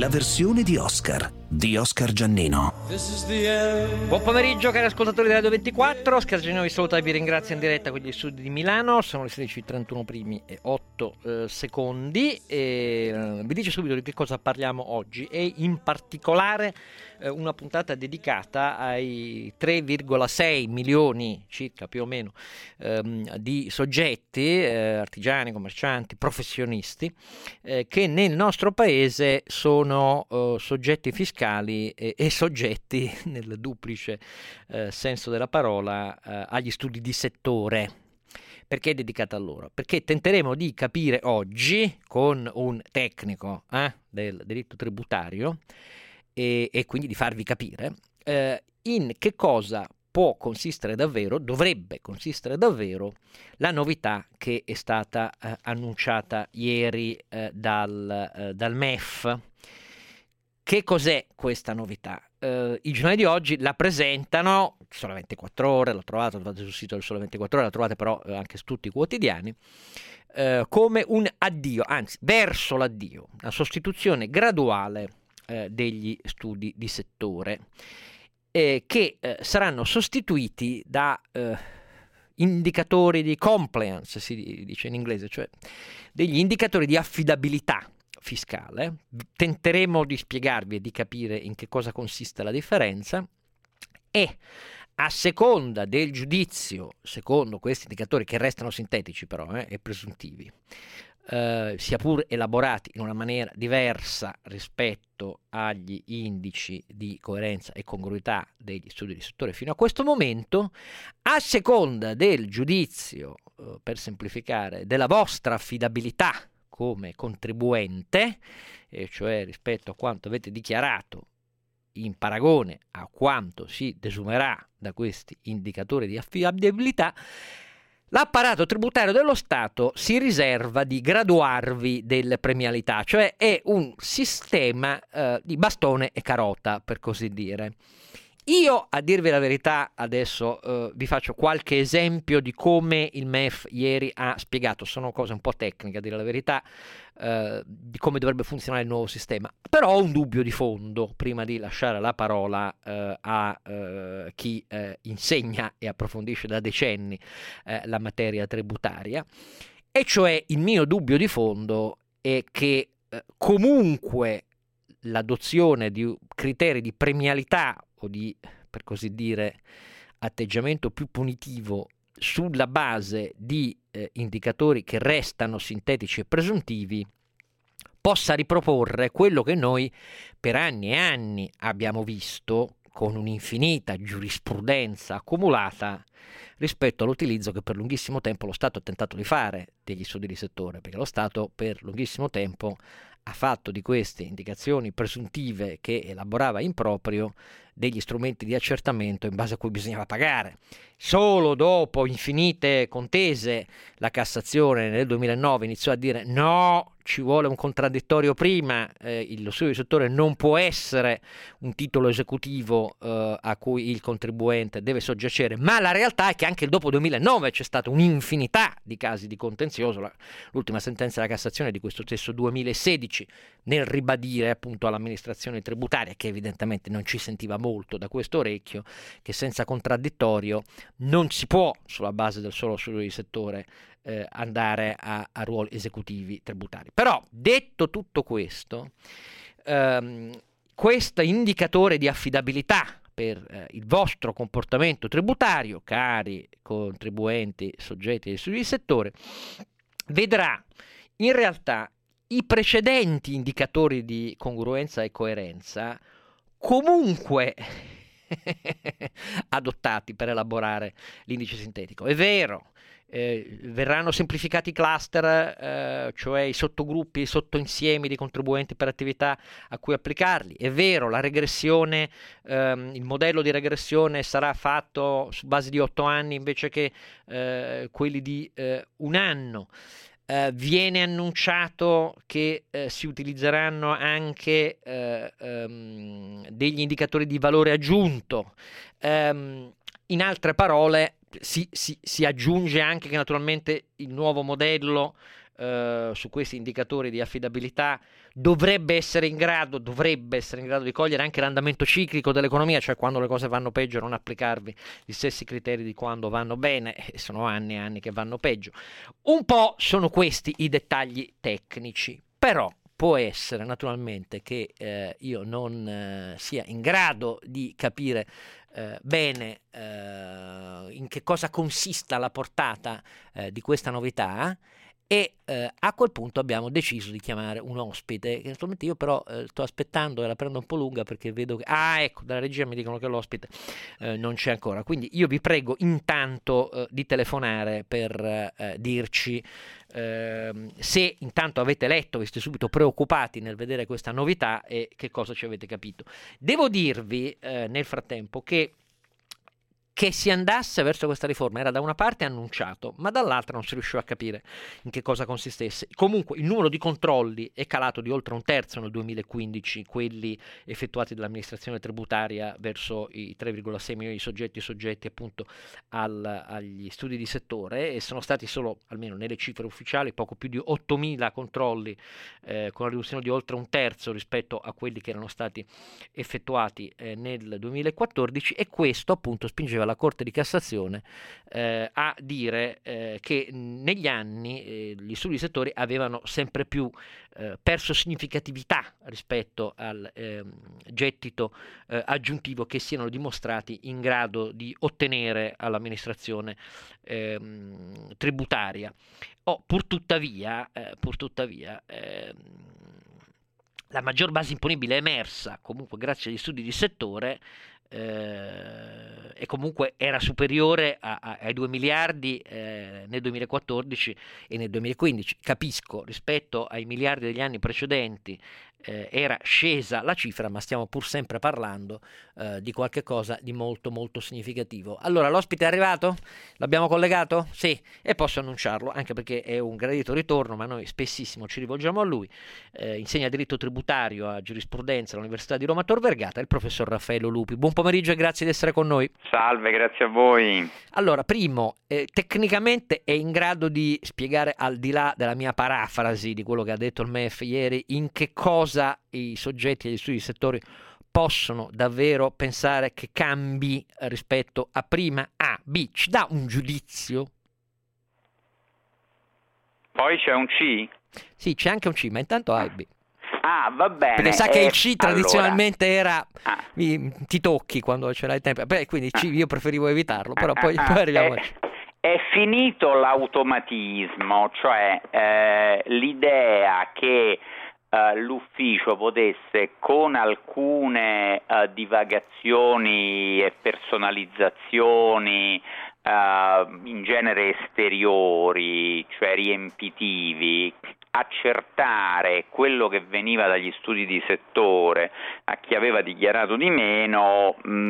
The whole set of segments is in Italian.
la versione di Oscar Giannino. Buon pomeriggio cari ascoltatori di Radio 24, Oscar Giannino vi saluta e vi ringrazio in diretta con gli studi di Milano. Sono le 16:31 primi e 8 secondi e vi dico subito di che cosa parliamo oggi e in particolare una puntata dedicata ai 3,6 milioni circa più o meno di soggetti, artigiani, commercianti, professionisti che nel nostro paese sono soggetti fiscali e soggetti nel duplice senso della parola agli studi di settore. Perché è dedicata a loro? Perché tenteremo di capire oggi con un tecnico del diritto tributario e quindi di farvi capire in che cosa può consistere davvero, dovrebbe consistere davvero la novità che è stata annunciata ieri dal MEF. Che cos'è questa novità? I giornali di oggi la presentano, Sole 24 Ore, la trovate sul sito del Sole 24 Ore, la trovate però anche su tutti i quotidiani, come un addio, anzi verso l'addio, la sostituzione graduale degli studi di settore che saranno sostituiti da indicatori di compliance, si dice in inglese, cioè degli indicatori di affidabilità fiscale. Tenteremo di spiegarvi e di capire in che cosa consiste la differenza e a seconda del giudizio, secondo questi indicatori che restano sintetici però e presuntivi, sia pur elaborati in una maniera diversa rispetto agli indici di coerenza e congruità degli studi di settore fino a questo momento, a seconda del giudizio, per semplificare, della vostra affidabilità come contribuente, cioè rispetto a quanto avete dichiarato in paragone a quanto si desumerà da questi indicatori di affidabilità, l'apparato tributario dello Stato si riserva di graduarvi delle premialità, cioè è un sistema di bastone e carota, per così dire. Io, a dirvi la verità, adesso vi faccio qualche esempio di come il MEF ieri ha spiegato, sono cose un po' tecniche a dire la verità, di come dovrebbe funzionare il nuovo sistema, però ho un dubbio di fondo prima di lasciare la parola a chi insegna e approfondisce da decenni la materia tributaria, e cioè il mio dubbio di fondo è che comunque l'adozione di criteri di premialità o di, per così dire, atteggiamento più punitivo sulla base di indicatori che restano sintetici e presuntivi possa riproporre quello che noi per anni e anni abbiamo visto con un'infinita giurisprudenza accumulata rispetto all'utilizzo che per lunghissimo tempo lo Stato ha tentato di fare degli studi di settore, perché lo Stato per lunghissimo tempo ha fatto di queste indicazioni presuntive che elaborava in proprio degli strumenti di accertamento in base a cui bisognava pagare. Solo dopo infinite contese la Cassazione nel 2009 iniziò a dire no, ci vuole un contraddittorio prima, lo studio di settore non può essere un titolo esecutivo a cui il contribuente deve soggiacere, ma la realtà è che anche dopo 2009 c'è stata un'infinità di casi di contenzioso, l'ultima sentenza della Cassazione di questo stesso 2016 nel ribadire appunto all'amministrazione tributaria, che evidentemente non ci sentiva molto da questo orecchio, che senza contraddittorio non si può sulla base del solo studio di settore andare a ruoli esecutivi tributari. Però detto tutto questo, questo indicatore di affidabilità per il vostro comportamento tributario, cari contribuenti soggetti dei studi di settore, vedrà in realtà i precedenti indicatori di congruenza e coerenza comunque adottati per elaborare l'indice sintetico. È vero, verranno semplificati i cluster, cioè i sottogruppi, i sottoinsiemi di contribuenti per attività a cui applicarli. È vero, la regressione, il modello di regressione sarà fatto su base di 8 anni invece che quelli di un anno. Viene annunciato che si utilizzeranno anche degli indicatori di valore aggiunto. In altre parole, si aggiunge anche che naturalmente il nuovo modello su questi indicatori di affidabilità dovrebbe essere in grado di cogliere anche l'andamento ciclico dell'economia, cioè quando le cose vanno peggio non applicarvi gli stessi criteri di quando vanno bene, e sono anni e anni che vanno peggio. Un po' sono questi i dettagli tecnici, però può essere naturalmente che io non sia in grado di capire bene in che cosa consista la portata di questa novità, e a quel punto abbiamo deciso di chiamare un ospite, che naturalmente io però sto aspettando e la prendo un po' lunga perché vedo che ecco, dalla regia mi dicono che l'ospite non c'è ancora, quindi io vi prego intanto di telefonare per dirci se intanto avete letto, vi siete subito preoccupati nel vedere questa novità e che cosa ci avete capito. Devo dirvi nel frattempo che si andasse verso questa riforma era da una parte annunciato, ma dall'altra non si riusciva a capire in che cosa consistesse. Comunque il numero di controlli è calato di oltre un terzo nel 2015, quelli effettuati dall'amministrazione tributaria verso i 3,6 milioni di soggetti appunto agli studi di settore, e sono stati solo, almeno nelle cifre ufficiali, poco più di 8.000 controlli, con una riduzione di oltre un terzo rispetto a quelli che erano stati effettuati nel 2014, e questo appunto spingeva la Corte di Cassazione a dire che negli anni gli studi di settore avevano sempre più perso significatività rispetto al gettito aggiuntivo che siano dimostrati in grado di ottenere all'amministrazione tributaria. Purtuttavia, la maggior base imponibile è emersa comunque grazie agli studi di settore, e comunque era superiore ai 2 miliardi nel 2014 e nel 2015. Capisco, rispetto ai miliardi degli anni precedenti era scesa la cifra, ma stiamo pur sempre parlando di qualche cosa di molto molto significativo. Allora, l'ospite è arrivato? L'abbiamo collegato? Sì, e posso annunciarlo, anche perché è un gradito ritorno, ma noi spessissimo ci rivolgiamo a lui. Insegna diritto tributario a giurisprudenza all'Università di Roma Tor Vergata, il professor Raffaello Lupi. Buon pomeriggio e grazie di essere con noi. Salve, grazie a voi. Allora, primo, tecnicamente è in grado di spiegare, al di là della mia parafrasi di quello che ha detto il MEF ieri, in che cosa i soggetti agli studi di settore possono davvero pensare che cambi rispetto a prima? A, B, ci dà un giudizio? Poi c'è un C? Sì, c'è anche un C, ma intanto A e B. Ah, va bene. Perché sa che il C tradizionalmente allora, era ti tocchi quando ce l'hai tempo. Beh, quindi C io preferivo evitarlo, però poi arriviamo a C. È finito l'automatismo, cioè l'idea che l'ufficio potesse, con alcune divagazioni e personalizzazioni in genere esteriori, cioè riempitivi, accertare quello che veniva dagli studi di settore a chi aveva dichiarato di meno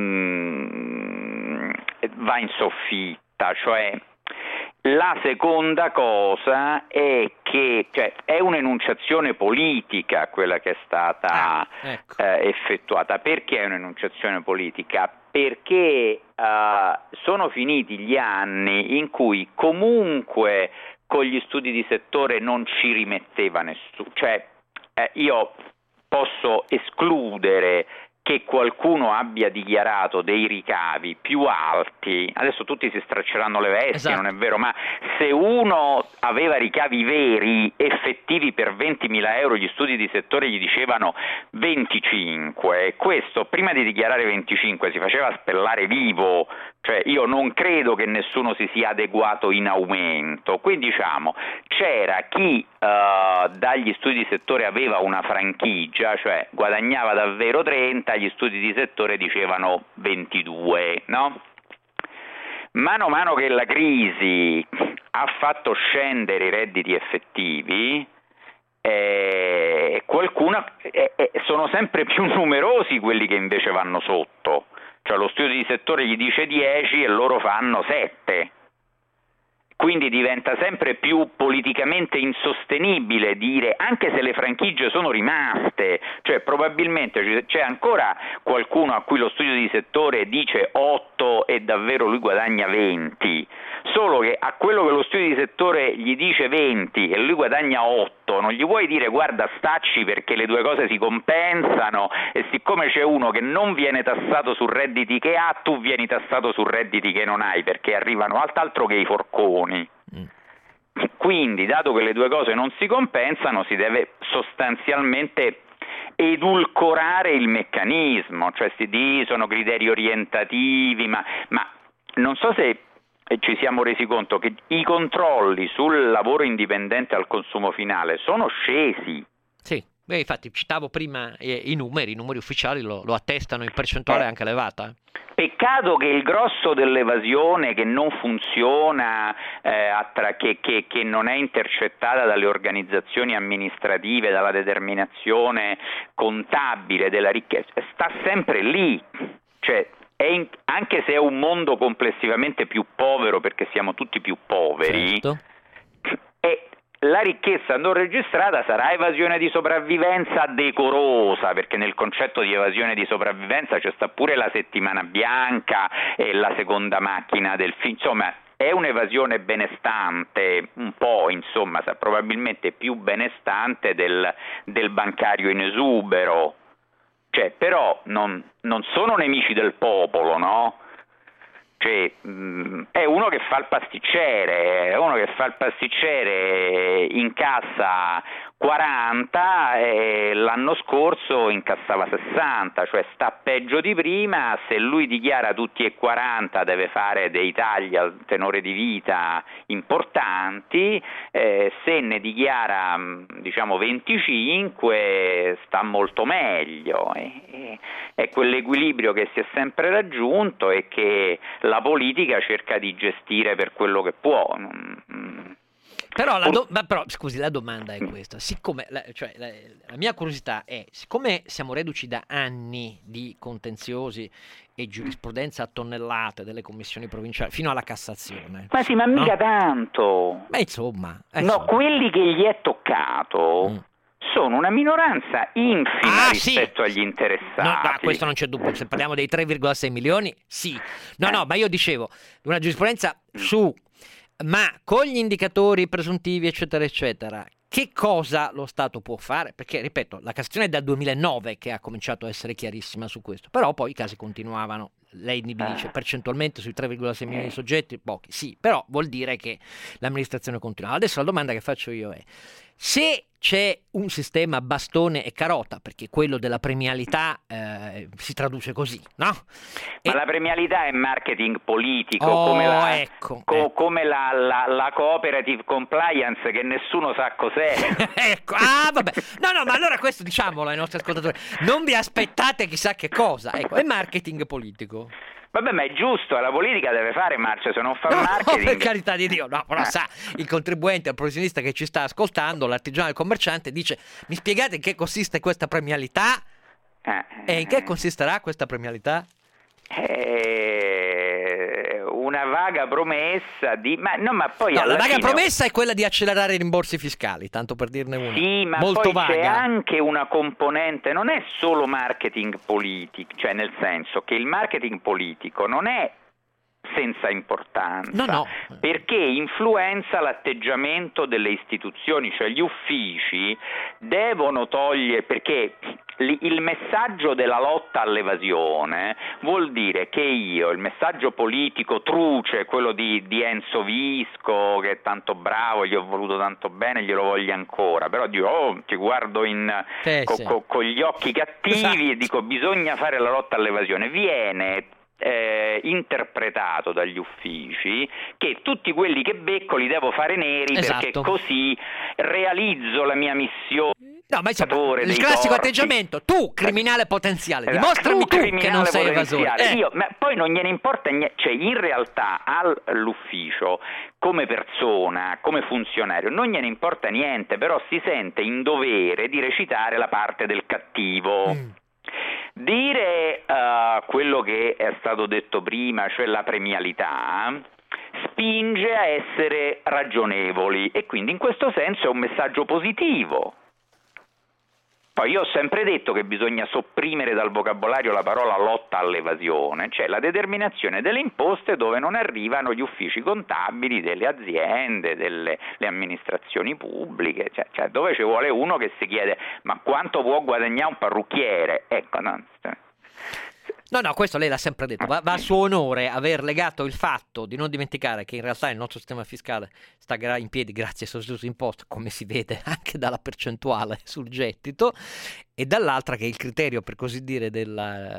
va in soffitta. Cioè, la seconda cosa è che è un'enunciazione politica quella che è stata effettuata. Perché è un'enunciazione politica? Perché sono finiti gli anni in cui comunque con gli studi di settore non ci rimetteva nessuno. Cioè, io posso escludere che qualcuno abbia dichiarato dei ricavi più alti, adesso tutti si stracceranno le vesti, esatto. Non è vero, ma se uno aveva ricavi veri, effettivi per 20.000 euro, gli studi di settore gli dicevano 25, questo prima di dichiarare 25 si faceva spellare vivo. Cioè, io non credo che nessuno si sia adeguato in aumento, quindi diciamo c'era chi dagli studi di settore aveva una franchigia, cioè guadagnava davvero 30, gli studi di settore dicevano 22, no? Mano a mano che la crisi ha fatto scendere i redditi effettivi, sono sempre più numerosi quelli che invece vanno sotto. Cioè lo studio di settore gli dice 10 e loro fanno 7. Quindi diventa sempre più politicamente insostenibile dire, anche se le franchigie sono rimaste, cioè probabilmente c'è ancora qualcuno a cui lo studio di settore dice 8 e davvero lui guadagna 20, solo che a quello che lo studio di settore gli dice 20 e lui guadagna 8 non gli puoi dire guarda stacci perché le due cose si compensano, e siccome c'è uno che non viene tassato su redditi che ha, tu vieni tassato su redditi che non hai, perché arrivano altro che i forconi. Quindi, dato che le due cose non si compensano, si deve sostanzialmente edulcorare il meccanismo, cioè sono criteri orientativi, ma non so se ci siamo resi conto che i controlli sul lavoro indipendente al consumo finale sono scesi. Sì. Beh, infatti citavo prima i numeri ufficiali lo attestano in percentuale anche elevata. Peccato che il grosso dell'evasione che non funziona, che non è intercettata dalle organizzazioni amministrative, dalla determinazione contabile della ricchezza, sta sempre lì, cioè anche se è un mondo complessivamente più povero perché siamo tutti più poveri, certo. La ricchezza non registrata sarà evasione di sopravvivenza decorosa, perché nel concetto di evasione di sopravvivenza c'è sta pure la settimana bianca e la seconda macchina del film, insomma è un'evasione benestante, un po', insomma, probabilmente più benestante del bancario in esubero, cioè però non sono nemici del popolo, no? Cioè, è uno che fa il pasticcere, incassa 40 e l'anno scorso incassava 60, cioè sta peggio di prima. Se lui dichiara tutti e 40 deve fare dei tagli al tenore di vita importanti, se ne dichiara 25 sta molto meglio, è quell'equilibrio che si è sempre raggiunto e che la politica cerca di gestire per quello che può. Però, però scusi, la domanda è questa: siccome la mia curiosità è, siccome siamo reduci da anni di contenziosi e giurisprudenza a tonnellate delle commissioni provinciali fino alla Cassazione, ma sì, ma mica no? Tanto. Beh, insomma, no, quelli che gli è toccato sono una minoranza infima rispetto agli interessati. No, questo non c'è dubbio. Se parliamo dei 3,6 milioni, sì. No, ma io dicevo una giurisprudenza ma con gli indicatori presuntivi, eccetera, eccetera, che cosa lo Stato può fare? Perché, ripeto, la Cassazione è dal 2009 che ha cominciato a essere chiarissima su questo, però poi i casi continuavano. Lei mi dice percentualmente sui 3,6 milioni di soggetti, pochi, sì, però vuol dire che l'amministrazione continuava. Adesso la domanda che faccio io è: se c'è un sistema bastone e carota, perché quello della premialità si traduce così, no? Ma la premialità è marketing politico, come la cooperative compliance, che nessuno sa cos'è. Ecco, vabbè. No, ma allora questo diciamolo ai nostri ascoltatori, non vi aspettate chissà che cosa, ecco, è marketing politico. Vabbè, ma è giusto, la politica deve fare marcia, se non fa marketing... per carità di Dio, no, però sa, il contribuente, il professionista che ci sta ascoltando, l'artigiano, il commerciante, dice: mi spiegate in che consiste questa premialità? E in che consisterà questa premialità? Una vaga promessa di... Ma poi la vaga promessa è quella di accelerare i rimborsi fiscali, tanto per dirne una. Sì, ma molto poi vaga. C'è anche una componente, non è solo marketing politico, cioè nel senso che il marketing politico non è senza importanza, no. Perché influenza l'atteggiamento delle istituzioni, cioè gli uffici devono togliere, perché il messaggio della lotta all'evasione vuol dire che il messaggio politico truce, quello di Enzo Visco, che è tanto bravo, gli ho voluto tanto bene, glielo voglio ancora, però dico, ti guardo con gli occhi cattivi, esatto. E dico bisogna fare la lotta all'evasione, viene interpretato dagli uffici che tutti quelli che becco li devo fare neri, esatto. Perché così realizzo la mia missione. No, ma insomma, il classico atteggiamento: tu criminale potenziale, dimostrami tu che non sei evasore. Ma poi non gliene importa niente, cioè in realtà all'ufficio come persona, come funzionario non gliene importa niente, però si sente in dovere di recitare la parte del cattivo. Dire quello che è stato detto prima, cioè la premialità, spinge a essere ragionevoli, e quindi in questo senso è un messaggio positivo. Poi io ho sempre detto che bisogna sopprimere dal vocabolario la parola lotta all'evasione, cioè la determinazione delle imposte dove non arrivano gli uffici contabili delle aziende, delle amministrazioni pubbliche, cioè dove ci vuole uno che si chiede ma quanto può guadagnare un parrucchiere? Ecco, no. No, questo lei l'ha sempre detto. Va a suo onore aver legato il fatto di non dimenticare che in realtà il nostro sistema fiscale sta in piedi grazie al sostituto imposto, come si vede anche dalla percentuale sul gettito, e dall'altra che il criterio, per così dire, della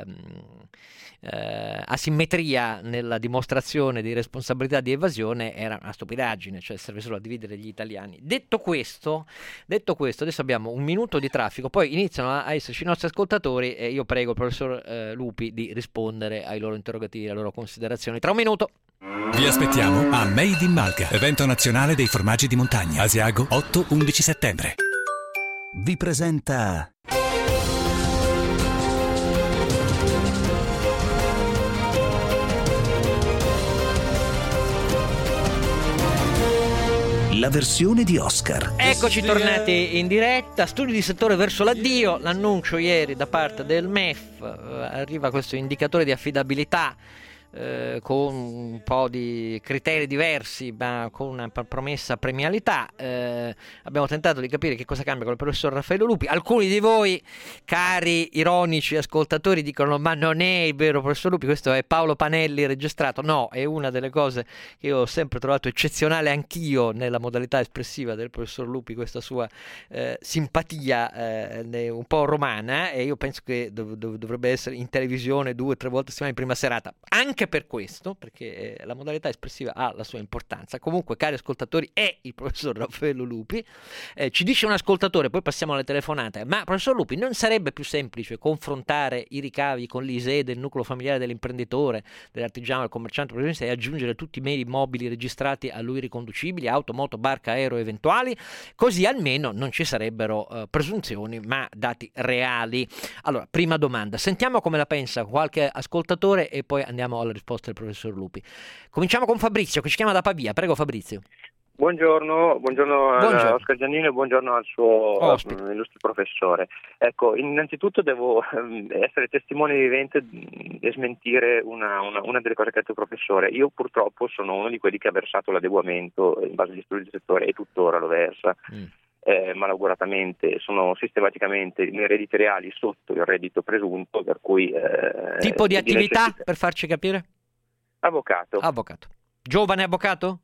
asimmetria nella dimostrazione di responsabilità di evasione era una stupidaggine, cioè serve solo a dividere gli italiani. Detto questo, adesso abbiamo un minuto di traffico, poi iniziano a esserci i nostri ascoltatori e io prego il professor Lupi di rispondere ai loro interrogativi, alle loro considerazioni. Tra un minuto. Vi aspettiamo a Made in Malga, evento nazionale dei formaggi di montagna, Asiago 8-11 settembre. Vi presenta la versione di Oscar. Eccoci tornati in diretta, studi di settore verso l'addio, l'annuncio ieri da parte del MEF, arriva questo indicatore di affidabilità con un po' di criteri diversi ma con una promessa premialità. Abbiamo tentato di capire che cosa cambia con il professor Raffaello Lupi. Alcuni di voi, cari ironici ascoltatori, dicono ma non è il vero professor Lupi, questo è Paolo Panelli registrato. No, è una delle cose che io ho sempre trovato eccezionale anch'io nella modalità espressiva del professor Lupi, questa sua simpatia un po' romana, e io penso che dovrebbe essere in televisione 2 o 3 volte a settimana in prima serata, anche per questo, perché la modalità espressiva ha la sua importanza. Comunque, cari ascoltatori, è il professor Raffaello Lupi. Ci dice un ascoltatore, poi passiamo alle telefonate, ma professor Lupi, non sarebbe più semplice confrontare i ricavi con l'ISEE del nucleo familiare dell'imprenditore, dell'artigiano, del commerciante, professionista, e aggiungere tutti i beni mobili registrati a lui riconducibili, auto, moto, barca, aereo eventuali? Così almeno non ci sarebbero presunzioni ma dati reali. Allora, prima domanda, sentiamo come la pensa qualche ascoltatore e poi andiamo alla risposta del professor Lupi. Cominciamo con Fabrizio che ci chiama da Pavia. Prego Fabrizio. Buongiorno a Oscar Giannino e buongiorno al suo illustre professore. Ecco, innanzitutto devo essere testimone vivente e smentire una delle cose che ha detto il professore. Io purtroppo sono uno di quelli che ha versato l'adeguamento in base agli studi di settore e tuttora lo versa. Malauguratamente sono sistematicamente nei redditi reali sotto il reddito presunto, per cui tipo di attività per farci capire? Avvocato. Giovane avvocato?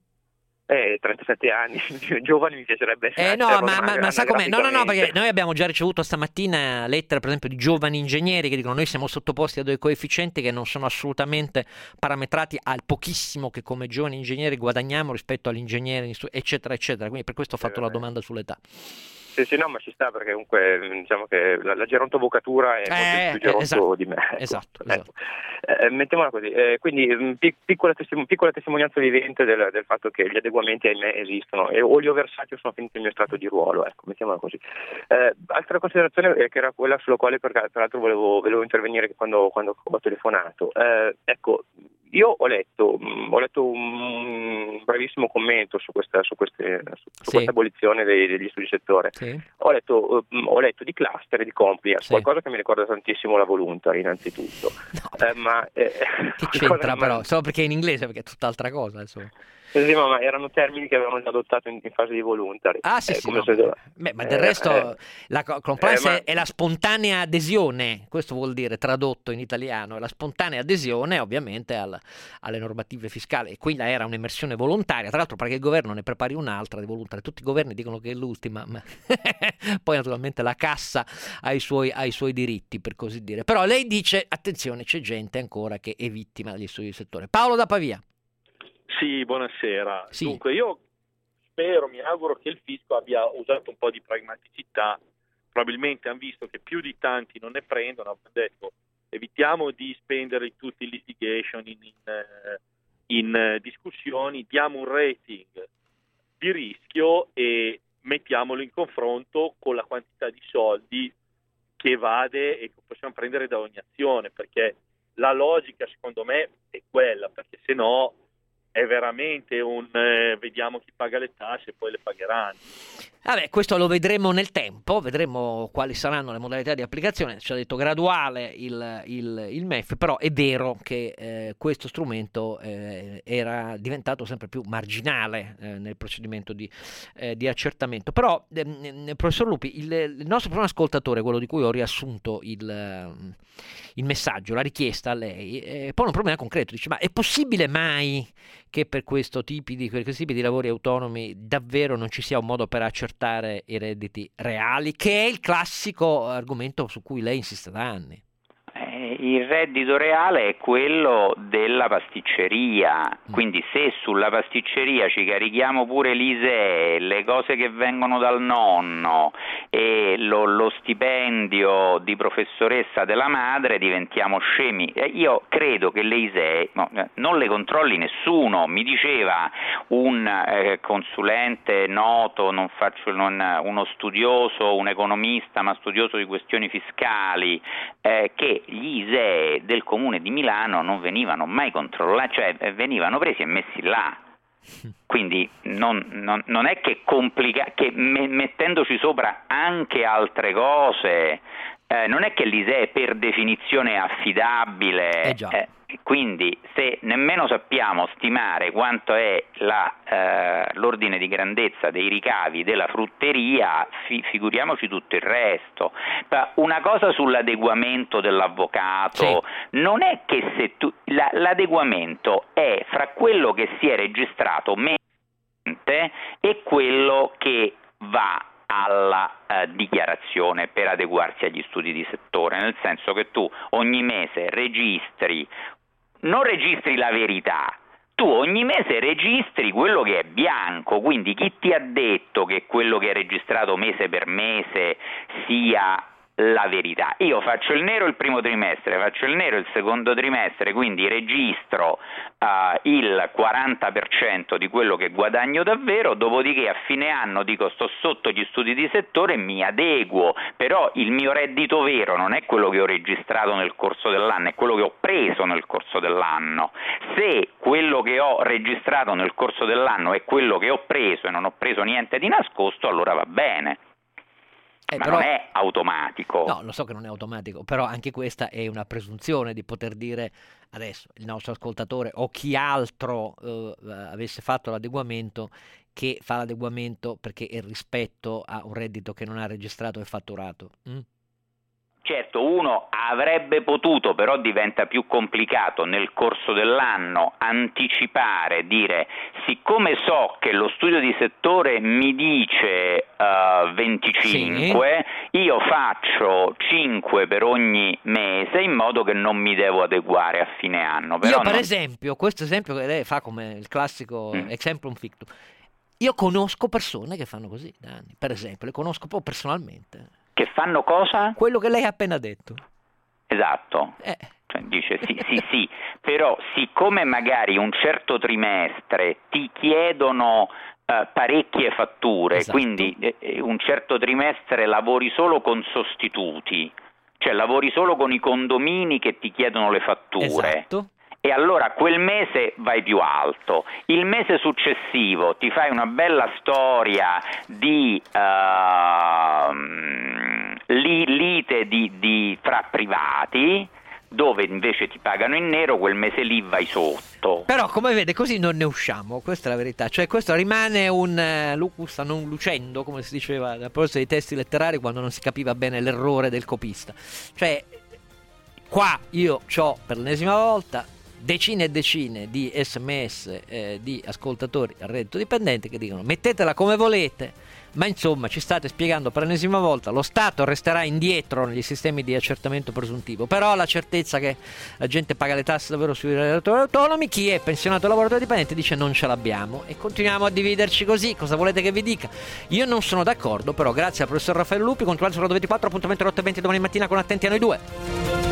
37 anni, giovane mi piacerebbe essere. Ma sa com'è? No, perché noi abbiamo già ricevuto stamattina lettere, per esempio, di giovani ingegneri che dicono noi siamo sottoposti a dei coefficienti che non sono assolutamente parametrati al pochissimo che come giovani ingegneri guadagniamo rispetto all'ingegnere, eccetera, eccetera. Quindi per questo ho fatto la domanda sull'età. Sì, no, ma ci sta, perché comunque diciamo che la gerontoavvocatura è molto più geronto di me. Esatto. Mettiamola così, quindi piccola testimonianza vivente del fatto che gli adeguamenti ahimè esistono e o li ho versati o sono finiti nel mio stato di ruolo, ecco, mettiamola così. Altra considerazione che era quella sulla quale tra l'altro volevo intervenire quando ho telefonato. Ecco, io ho letto un brevissimo commento su questa abolizione degli studi di settore. Sì. Ho letto di cluster e di compliance, qualcosa che mi ricorda tantissimo la voluntary innanzitutto. No. Che c'entra però? Solo perché è in inglese, perché è tutt'altra cosa, insomma. Sì, ma erano termini che avevano già adottato in fase di voluntary. Ma del resto la compliance è la spontanea adesione, questo vuol dire tradotto in italiano, è la spontanea adesione ovviamente alle normative fiscali, e quindi era un'emersione volontaria, tra l'altro perché il governo ne prepari un'altra di volontaria, tutti i governi dicono che è l'ultima, ma poi naturalmente la cassa ha i suoi diritti, per così dire. Però lei dice, attenzione, c'è gente ancora che è vittima degli studi di settore. Paolo da Pavia. Sì, buonasera. Sì. Dunque io mi auguro che il fisco abbia usato un po' di pragmaticità, probabilmente hanno visto che più di tanti non ne prendono, hanno detto evitiamo di spendere tutti i litigation in discussioni, diamo un rating di rischio e mettiamolo in confronto con la quantità di soldi che evade e che possiamo prendere da ogni azione, perché la logica secondo me è quella, perché se no è veramente un vediamo chi paga le tasse e poi le pagheranno. Vabbè, questo lo vedremo nel tempo, vedremo quali saranno le modalità di applicazione. Ci ha detto graduale il MEF, però è vero che questo strumento era diventato sempre più marginale nel procedimento di accertamento. Però, professor Lupi, il nostro primo ascoltatore, quello di cui ho riassunto il messaggio, la richiesta a lei, pone un problema concreto. Dice: ma è possibile mai che per questi tipi di lavori autonomi davvero non ci sia un modo per accertare i redditi reali, che è il classico argomento su cui lei insiste da anni? Il reddito reale è quello della pasticceria, quindi se sulla pasticceria ci carichiamo pure l'ISEE, le cose che vengono dal nonno e lo stipendio di professoressa della madre, diventiamo scemi. Io credo che le ISEE non le controlli nessuno. Mi diceva un consulente noto, uno studioso, un economista ma studioso di questioni fiscali, che gli ISEE del Comune di Milano non venivano mai controllati, cioè venivano presi e messi là. Quindi non è che mettendoci sopra anche altre cose, non è che l'ISEE per definizione è affidabile. Quindi se nemmeno sappiamo stimare quanto è l'ordine di grandezza dei ricavi della frutteria, figuriamoci tutto il resto. Una cosa sull'adeguamento dell'avvocato, non è che l'adeguamento è fra quello che si è registrato e quello che va alla dichiarazione per adeguarsi agli studi di settore, nel senso che tu ogni mese non registri la verità, tu ogni mese registri quello che è bianco, quindi chi ti ha detto che quello che è registrato mese per mese sia la verità? Io faccio il nero il primo trimestre, faccio il nero il secondo trimestre, quindi registro il 40% di quello che guadagno davvero, dopodiché a fine anno dico sto sotto gli studi di settore e mi adeguo, però il mio reddito vero non è quello che ho registrato nel corso dell'anno, è quello che ho preso nel corso dell'anno. Se quello che ho registrato nel corso dell'anno è quello che ho preso e non ho preso niente di nascosto, allora va bene. Ma però non è automatico. No, lo so che non è automatico, però anche questa è una presunzione di poter dire adesso il nostro ascoltatore o chi altro avesse fatto l'adeguamento, che fa l'adeguamento perché è rispetto a un reddito che non ha registrato e fatturato. Certo, uno avrebbe potuto, però diventa più complicato nel corso dell'anno anticipare, dire siccome so che lo studio di settore mi dice 25, io faccio 5 per ogni mese in modo che non mi devo adeguare a fine anno. Però io per esempio, questo esempio che lei fa come il classico exemplum fictum, io conosco persone che fanno così da anni, per esempio, le conosco proprio personalmente. Che fanno cosa? Quello che lei ha appena detto. Esatto. Cioè, dice sì, però siccome magari un certo trimestre ti chiedono parecchie fatture, esatto. Quindi un certo trimestre lavori solo con sostituti, cioè lavori solo con i condomini che ti chiedono le fatture. Esatto. E allora quel mese vai più alto, il mese successivo ti fai una bella storia di lite fra privati, dove invece ti pagano in nero, quel mese lì vai sotto. Però come vede così non ne usciamo, questa è la verità, cioè questo rimane un lucus a non lucendo, come si diceva a proposito dei testi letterari quando non si capiva bene l'errore del copista. Cioè qua io c'ho per l'ennesima volta decine e decine di sms di ascoltatori al reddito dipendente che dicono mettetela come volete, ma insomma ci state spiegando per l'ennesima volta, lo Stato resterà indietro negli sistemi di accertamento presuntivo, però la certezza che la gente paga le tasse davvero sui lavoratori autonomi, chi è pensionato e lavoratore dipendente dice non ce l'abbiamo, e continuiamo a dividerci così. Cosa volete che vi dica? Io non sono d'accordo, però grazie al professor Raffaele Lupi. Controllate su Radio 24, appuntamento alle 8:20 domani mattina con Attenti a noi due.